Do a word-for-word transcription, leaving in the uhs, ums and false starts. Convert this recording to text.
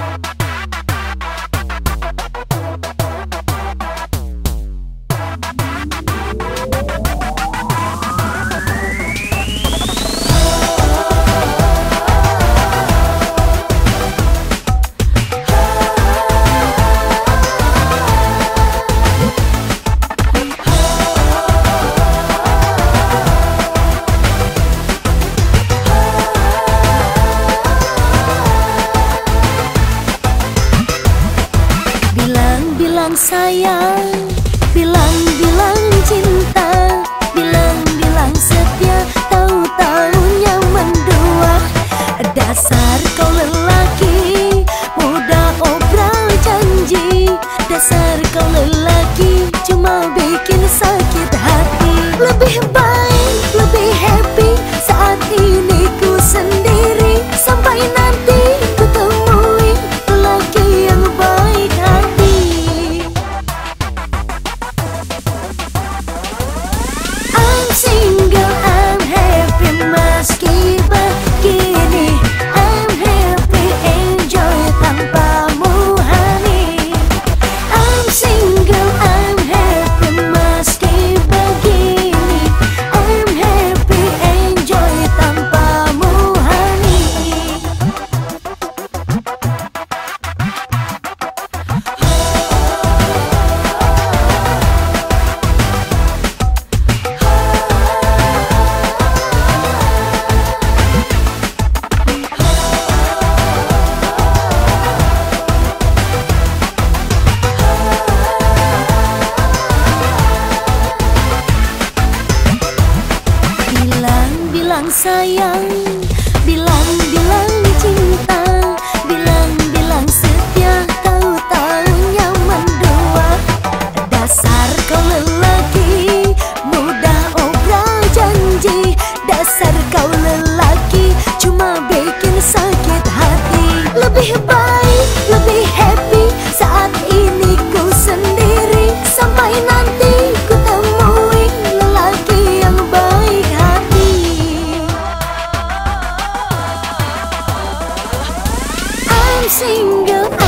Bilang sayang, bilang-bilang cinta, bilang-bilang setia, tahu-tahunya mendua. Dasar kau lelaki, mudah obral janji. Dasar kau lelaki, cuma bikin sakit hati. Lebih baik, lebih happy saat ini ku sendiri. Sampai nanti ku temui lelaki yang baik hati. I'm single, I'm happy meski begini. I'm happy, enjoy tanpamu honey. I'm single, I'm happy meski begini. I'm happy, enjoy tanpamu honey. Bilang sayang, bilang-bilang cinta, bilang-bilang setia, tahu-tahunya mendua. Dasar kau lelaki, mudah obral janji. Dasar kau lelaki, cuma bikin sakit hati. Lebih baik, lebih happy saat ini ku sendiri. Sampai nanti ku temui lelaki yang baik hati. I'm single,